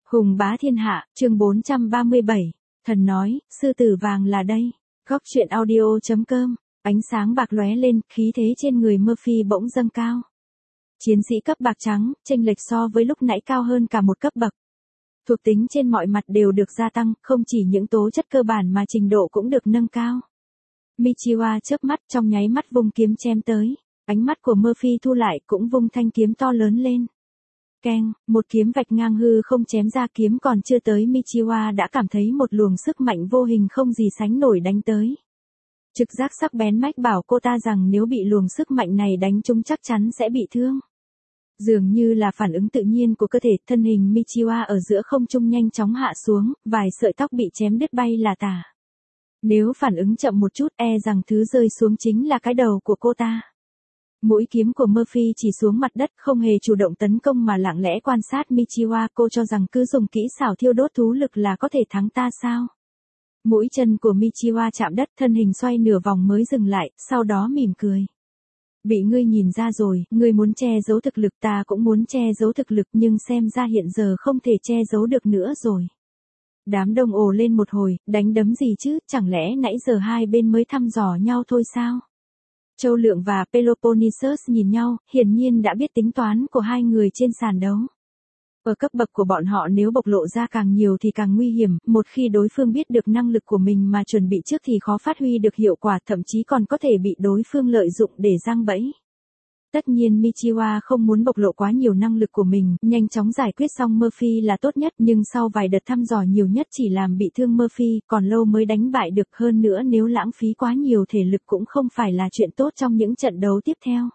Hùng bá thiên hạ, chương 437. Thần nói, sư tử vàng là đây. Góc truyện audio.com. Ánh sáng bạc lóe lên, khí thế trên người Murphy bỗng dâng cao. Chiến sĩ cấp bạc trắng, chênh lệch so với lúc nãy cao hơn cả một cấp bậc. Thuộc tính trên mọi mặt đều được gia tăng, không chỉ những tố chất cơ bản mà trình độ cũng được nâng cao. Michiwa chớp mắt, trong nháy mắt vung kiếm chém tới. Ánh mắt của Murphy thu lại, cũng vung thanh kiếm to lớn lên. Keng, một kiếm vạch ngang hư không, chém ra. Kiếm còn chưa tới Michiwa đã cảm thấy một luồng sức mạnh vô hình không gì sánh nổi đánh tới. Trực giác sắc bén mách bảo cô ta rằng nếu bị luồng sức mạnh này đánh trúng chắc chắn sẽ bị thương. Dường như là phản ứng tự nhiên của cơ thể, thân hình Michiwa ở giữa không trung nhanh chóng hạ xuống, vài sợi tóc bị chém đứt bay là tả. Nếu phản ứng chậm một chút, rằng thứ rơi xuống chính là cái đầu của cô ta. Mũi kiếm của Murphy chỉ xuống mặt đất, không hề chủ động tấn công mà lặng lẽ quan sát Michiwa. Cô cho rằng cứ dùng kỹ xảo thiêu đốt thú lực là có thể thắng ta sao? Mũi chân của Michiwa chạm đất, thân hình xoay nửa vòng mới dừng lại, sau đó mỉm cười. Bị ngươi nhìn ra rồi, ngươi muốn che giấu thực lực, ta cũng muốn che giấu thực lực, nhưng xem ra hiện giờ không thể che giấu được nữa rồi. Đám đông ồ lên một hồi, đánh đấm gì chứ, chẳng lẽ nãy giờ hai bên mới thăm dò nhau thôi sao? Châu Lượng và Peloponnesus nhìn nhau, hiển nhiên đã biết tính toán của hai người trên sàn đấu. Ở cấp bậc của bọn họ, nếu bộc lộ ra càng nhiều thì càng nguy hiểm, một khi đối phương biết được năng lực của mình mà chuẩn bị trước thì khó phát huy được hiệu quả, thậm chí còn có thể bị đối phương lợi dụng để giăng bẫy. Tất nhiên Michiwa không muốn bộc lộ quá nhiều năng lực của mình, nhanh chóng giải quyết xong Murphy là tốt nhất, nhưng sau vài đợt thăm dò nhiều nhất chỉ làm bị thương Murphy, còn lâu mới đánh bại được, hơn nữa nếu lãng phí quá nhiều thể lực cũng không phải là chuyện tốt trong những trận đấu tiếp theo.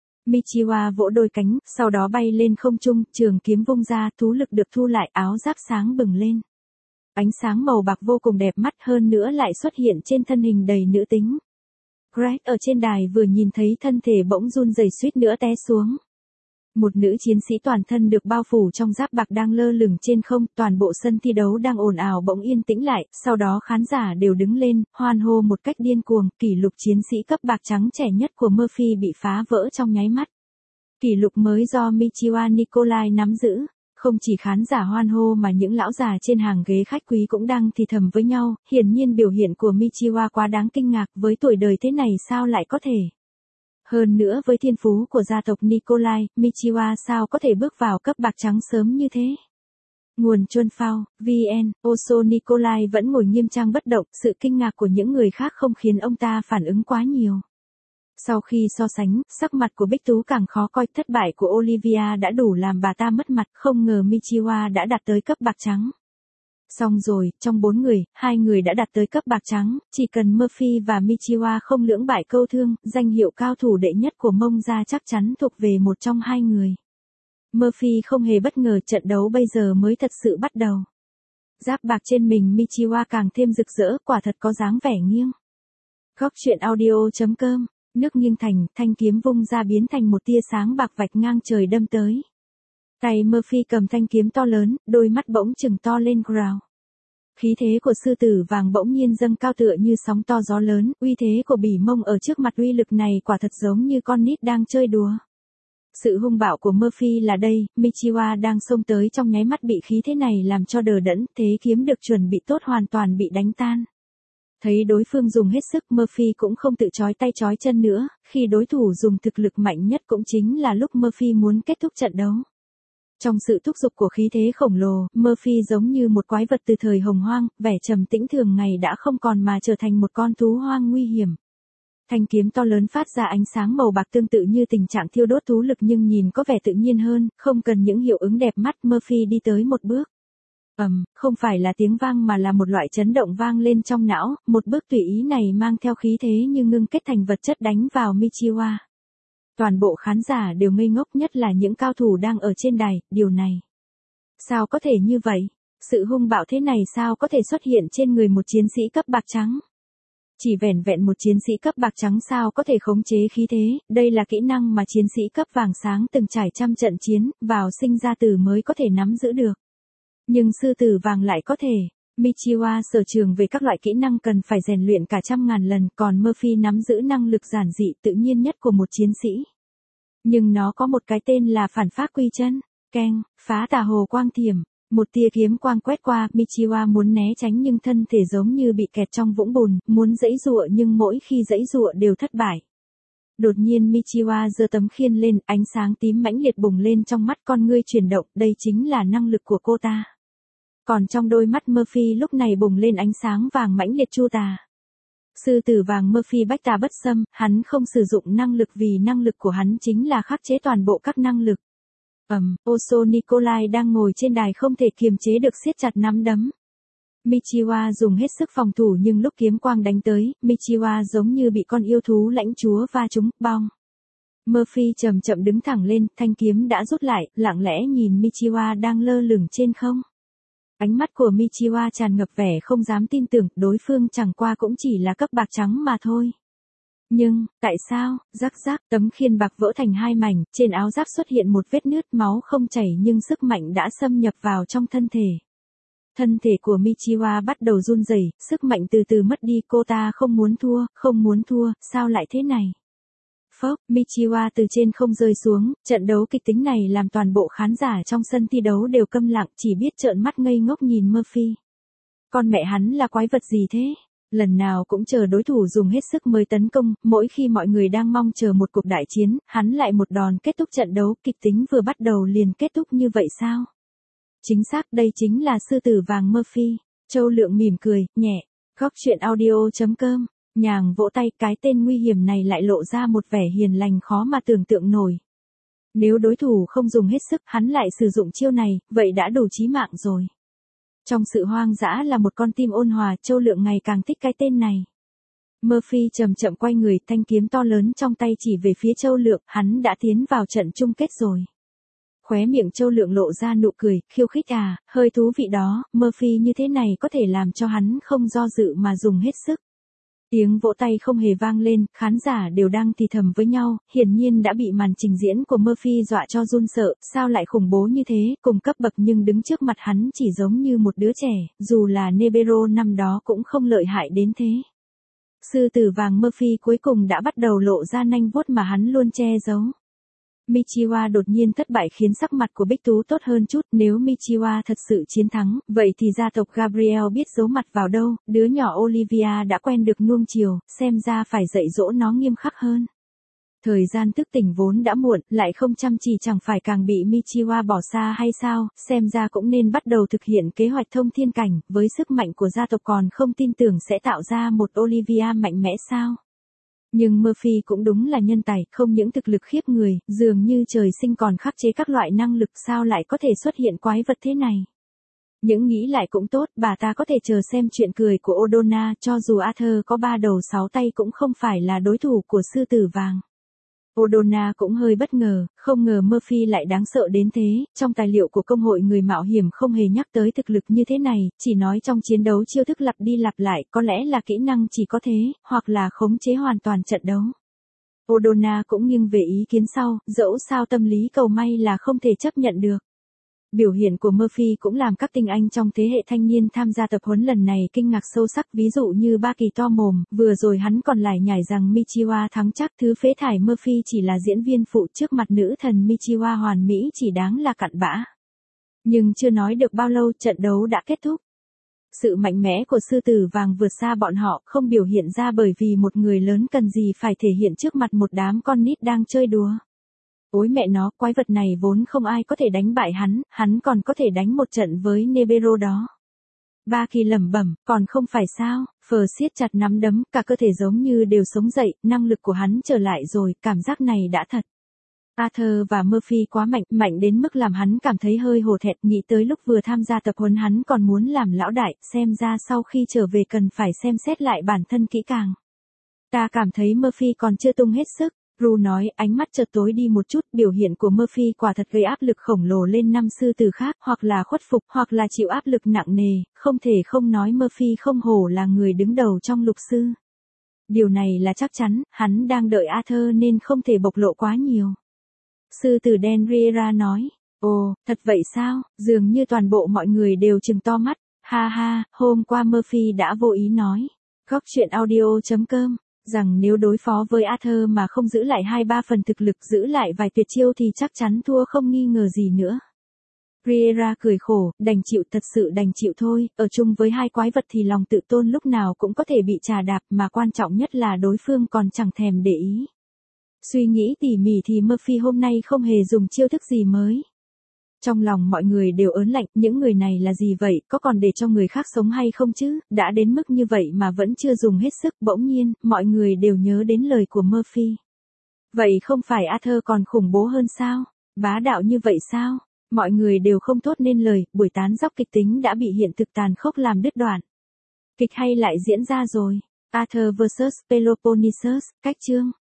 Michiwa vỗ đôi cánh, sau đó bay lên không trung, trường kiếm vung ra, thú lực được thu lại, áo giáp sáng bừng lên. Ánh sáng màu bạc vô cùng đẹp mắt, hơn nữa lại xuất hiện trên thân hình đầy nữ tính. Greg ở trên đài vừa nhìn thấy thân thể bỗng run rẩy suýt nữa té xuống. Một nữ chiến sĩ toàn thân được bao phủ trong giáp bạc đang lơ lửng trên không, toàn bộ sân thi đấu đang ồn ào bỗng yên tĩnh lại, sau đó khán giả đều đứng lên, hoan hô một cách điên cuồng, kỷ lục chiến sĩ cấp bạc trắng trẻ nhất của Murphy bị phá vỡ trong nháy mắt. Kỷ lục mới do Michiwa Nikolai nắm giữ. Không chỉ khán giả hoan hô mà những lão già trên hàng ghế khách quý cũng đang thì thầm với nhau, hiển nhiên biểu hiện của Michiwa quá đáng kinh ngạc, với tuổi đời thế này sao lại có thể. Hơn nữa với thiên phú của gia tộc Nikolai, Michiwa sao có thể bước vào cấp bạc trắng sớm như thế. Nguồn Chunfao, VN, Oso Nikolai vẫn ngồi nghiêm trang bất động, sự kinh ngạc của những người khác không khiến ông ta phản ứng quá nhiều. Sau khi so sánh, sắc mặt của Bích Tú càng khó coi, thất bại của Olivia đã đủ làm bà ta mất mặt, không ngờ Michiwa đã đạt tới cấp bạc trắng. Xong rồi, trong 4 người, 2 người đã đạt tới cấp bạc trắng, chỉ cần Murphy và Michiwa không lưỡng bại câu thương, danh hiệu cao thủ đệ nhất của Mông gia chắc chắn thuộc về một trong hai người. Murphy không hề bất ngờ, trận đấu bây giờ mới thật sự bắt đầu. Giáp bạc trên mình Michiwa càng thêm rực rỡ, quả thật có dáng vẻ nghiêng. Góc truyện audio.com. Nước nghiêng thành, thanh kiếm vung ra biến thành một tia sáng bạc vạch ngang trời đâm tới. Tay Murphy cầm thanh kiếm to lớn, đôi mắt bỗng trừng to lên growl. Khí thế của sư tử vàng bỗng nhiên dâng cao tựa như sóng to gió lớn, uy thế của bỉ mông ở trước mặt uy lực này quả thật giống như con nít đang chơi đùa. Sự hung bạo của Murphy là đây, Michiwa đang xông tới trong nháy mắt bị khí thế này làm cho đờ đẫn, thế kiếm được chuẩn bị tốt hoàn toàn bị đánh tan. Thấy đối phương dùng hết sức, Murphy cũng không tự chói tay chói chân nữa, khi đối thủ dùng thực lực mạnh nhất cũng chính là lúc Murphy muốn kết thúc trận đấu. Trong sự thúc giục của khí thế khổng lồ, Murphy giống như một quái vật từ thời hồng hoang, vẻ trầm tĩnh thường ngày đã không còn mà trở thành một con thú hoang nguy hiểm. Thanh kiếm to lớn phát ra ánh sáng màu bạc tương tự như tình trạng thiêu đốt thú lực nhưng nhìn có vẻ tự nhiên hơn, không cần những hiệu ứng đẹp mắt. Murphy đi tới một bước. Không phải là tiếng vang mà là một loại chấn động vang lên trong não, một bước tùy ý này mang theo khí thế như ngưng kết thành vật chất đánh vào Michiwa. Toàn bộ khán giả đều ngây ngốc, nhất là những cao thủ đang ở trên đài, điều này. Sao có thể như vậy? Sự hung bạo thế này sao có thể xuất hiện trên người một chiến sĩ cấp bạc trắng? Chỉ vẻn vẹn một chiến sĩ cấp bạc trắng sao có thể khống chế khí thế, đây là kỹ năng mà chiến sĩ cấp vàng sáng từng trải trăm trận chiến, vào sinh ra tử mới có thể nắm giữ được. Nhưng sư tử vàng lại có thể. Michiwa sở trường về các loại kỹ năng cần phải rèn luyện cả trăm ngàn lần, còn Murphy nắm giữ năng lực giản dị tự nhiên nhất của một chiến sĩ. Nhưng nó có một cái tên là phản phát quy chân. Keng, phá tà hồ quang thiểm. Một tia kiếm quang quét qua, Michiwa muốn né tránh nhưng thân thể giống như bị kẹt trong vũng bùn, muốn giãy giụa nhưng mỗi khi giãy giụa đều thất bại. Đột nhiên Michiwa giơ tấm khiên lên, ánh sáng tím mãnh liệt bùng lên trong mắt, con ngươi chuyển động, đây chính là năng lực của cô ta. Còn trong đôi mắt Murphy lúc này bùng lên ánh sáng vàng mãnh liệt chu tà. Sư tử vàng Murphy bách tà bất xâm, hắn không sử dụng năng lực vì năng lực của hắn chính là khắc chế toàn bộ các năng lực. Oso Nikolai đang ngồi trên đài không thể kiềm chế được siết chặt nắm đấm. Michiwa dùng hết sức phòng thủ nhưng lúc kiếm quang đánh tới, Michiwa giống như bị con yêu thú lãnh chúa va trúng, bong. Murphy chậm chậm đứng thẳng lên, thanh kiếm đã rút lại, lặng lẽ nhìn Michiwa đang lơ lửng trên không. Ánh mắt của Michiwa tràn ngập vẻ không dám tin tưởng, đối phương chẳng qua cũng chỉ là cấp bạc trắng mà thôi. Nhưng, tại sao, rắc rắc, tấm khiên bạc vỡ thành hai mảnh, trên áo giáp xuất hiện một vết nứt, máu không chảy nhưng sức mạnh đã xâm nhập vào trong thân thể. Thân thể của Michiwa bắt đầu run rẩy, sức mạnh từ từ mất đi, cô ta không muốn thua, sao lại thế này? Phốc, Michiwa từ trên không rơi xuống, trận đấu kịch tính này làm toàn bộ khán giả trong sân thi đấu đều câm lặng, chỉ biết trợn mắt ngây ngốc nhìn Murphy. Con mẹ hắn là quái vật gì thế? Lần nào cũng chờ đối thủ dùng hết sức mới tấn công, mỗi khi mọi người đang mong chờ một cuộc đại chiến, hắn lại một đòn kết thúc trận đấu, kịch tính vừa bắt đầu liền kết thúc như vậy sao? Chính xác, đây chính là sư tử vàng Murphy. Châu Lượng mỉm cười, nhẹ. Góc truyện audio.com. Nhàng vỗ tay, cái tên nguy hiểm này lại lộ ra một vẻ hiền lành khó mà tưởng tượng nổi. Nếu đối thủ không dùng hết sức, hắn lại sử dụng chiêu này, vậy đã đủ chí mạng rồi. Trong sự hoang dã là một con tim ôn hòa, Châu Lượng ngày càng thích cái tên này. Murphy chậm chậm quay người, thanh kiếm to lớn trong tay chỉ về phía Châu Lượng, hắn đã tiến vào trận chung kết rồi. Khóe miệng Châu Lượng lộ ra nụ cười, khiêu khích à, hơi thú vị đó, Murphy như thế này có thể làm cho hắn không do dự mà dùng hết sức. Tiếng vỗ tay không hề vang lên, khán giả đều đang thì thầm với nhau, hiển nhiên đã bị màn trình diễn của Murphy dọa cho run sợ, sao lại khủng bố như thế, cùng cấp bậc nhưng đứng trước mặt hắn chỉ giống như một đứa trẻ, dù là Nebero năm đó cũng không lợi hại đến thế. Sư tử vàng Murphy cuối cùng đã bắt đầu lộ ra nanh vuốt mà hắn luôn che giấu. Michiwa đột nhiên thất bại khiến sắc mặt của Bích Tú tốt hơn chút, nếu Michiwa thật sự chiến thắng, vậy thì gia tộc Gabriel biết giấu mặt vào đâu, đứa nhỏ Olivia đã quen được nuông chiều, xem ra phải dạy dỗ nó nghiêm khắc hơn. Thời gian thức tỉnh vốn đã muộn, lại không chăm chỉ chẳng phải càng bị Michiwa bỏ xa hay sao, xem ra cũng nên bắt đầu thực hiện kế hoạch thông thiên cảnh, với sức mạnh của gia tộc còn không tin tưởng sẽ tạo ra một Olivia mạnh mẽ sao. Nhưng Murphy cũng đúng là nhân tài, không những thực lực khiếp người, dường như trời sinh còn khắc chế các loại năng lực, sao lại có thể xuất hiện quái vật thế này. Những nghĩ lại cũng tốt, bà ta có thể chờ xem chuyện cười của Odona, cho dù Arthur có 3 đầu 6 tay cũng không phải là đối thủ của sư tử vàng. Odona cũng hơi bất ngờ, không ngờ Murphy lại đáng sợ đến thế, trong tài liệu của công hội người mạo hiểm không hề nhắc tới thực lực như thế này, chỉ nói trong chiến đấu chiêu thức lặp đi lặp lại, có lẽ là kỹ năng chỉ có thế, hoặc là khống chế hoàn toàn trận đấu. Odona cũng nghiêng về ý kiến sau, dẫu sao tâm lý cầu may là không thể chấp nhận được. Biểu hiện của Murphy cũng làm các tinh anh trong thế hệ thanh niên tham gia tập huấn lần này kinh ngạc sâu sắc, ví dụ như Ba Kỳ to mồm, vừa rồi hắn còn lải nhải rằng Michiwa thắng chắc, thứ phế thải Murphy chỉ là diễn viên phụ trước mặt nữ thần Michiwa hoàn mỹ chỉ đáng là cặn bã. Nhưng chưa nói được bao lâu trận đấu đã kết thúc. Sự mạnh mẽ của sư tử vàng vượt xa bọn họ, không biểu hiện ra bởi vì một người lớn cần gì phải thể hiện trước mặt một đám con nít đang chơi đùa. Ôi mẹ nó, quái vật này vốn không ai có thể đánh bại hắn còn có thể đánh một trận với Nebero đó. Ba Kỳ lẩm bẩm, còn không phải sao, Phờ siết chặt nắm đấm, cả cơ thể giống như đều sống dậy, năng lực của hắn trở lại rồi, cảm giác này đã thật. Arthur và Murphy quá mạnh đến mức làm hắn cảm thấy hơi hổ thẹn, nghĩ tới lúc vừa tham gia tập huấn hắn còn muốn làm lão đại, xem ra sau khi trở về cần phải xem xét lại bản thân kỹ càng. Ta cảm thấy Murphy còn chưa tung hết sức. Ru nói, ánh mắt chợt tối đi một chút, biểu hiện của Murphy quả thật gây áp lực khổng lồ lên 5 sư tử khác, hoặc là khuất phục, hoặc là chịu áp lực nặng nề, không thể không nói Murphy không hổ là người đứng đầu trong lục sư. Điều này là chắc chắn, hắn đang đợi Arthur nên không thể bộc lộ quá nhiều. Sư tử đen Riera nói, ồ, thật vậy sao, dường như toàn bộ mọi người đều trừng to mắt, ha ha, hôm qua Murphy đã vô ý nói, góc truyện audio.com. Rằng nếu đối phó với Arthur mà không giữ lại 2-3 phần thực lực, giữ lại vài tuyệt chiêu thì chắc chắn thua không nghi ngờ gì nữa. Riera cười khổ, đành chịu, thật sự đành chịu thôi, ở chung với hai quái vật thì lòng tự tôn lúc nào cũng có thể bị chà đạp, mà quan trọng nhất là đối phương còn chẳng thèm để ý. Suy nghĩ tỉ mỉ thì Murphy hôm nay không hề dùng chiêu thức gì mới. Trong lòng mọi người đều ớn lạnh, những người này là gì vậy, có còn để cho người khác sống hay không chứ, đã đến mức như vậy mà vẫn chưa dùng hết sức. Bỗng nhiên, mọi người đều nhớ đến lời của Murphy. Vậy không phải Arthur còn khủng bố hơn sao? Bá đạo như vậy sao? Mọi người đều không thốt nên lời, buổi tán dóc kịch tính đã bị hiện thực tàn khốc làm đứt đoạn. Kịch hay lại diễn ra rồi. Arthur vs Peloponnesus, cách chương.